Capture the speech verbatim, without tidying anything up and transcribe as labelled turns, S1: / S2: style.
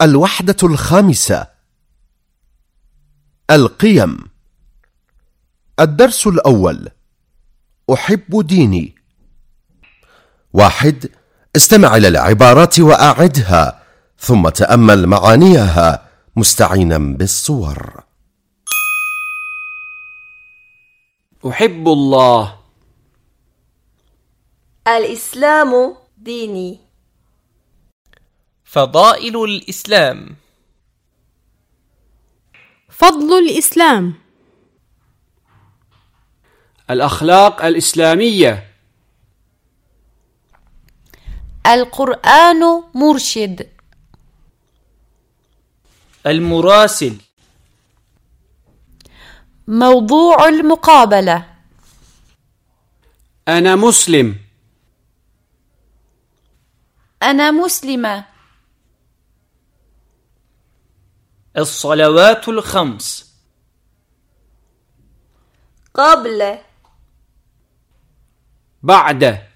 S1: الوحدة الخامسة: القيم. الدرس الأول: أحب ديني. واحد. استمع إلى العبارات وأعدها، ثم تأمل معانيها مستعينا بالصور.
S2: أحب الله.
S3: الإسلام ديني.
S4: فضائل الإسلام.
S5: فضل الإسلام.
S2: الأخلاق الإسلامية.
S6: القرآن مرشد.
S4: المراسل.
S6: موضوع المقابلة.
S2: أنا مسلم.
S6: أنا مسلمة.
S4: الصلوات الخمس.
S3: قبل.
S2: بعد.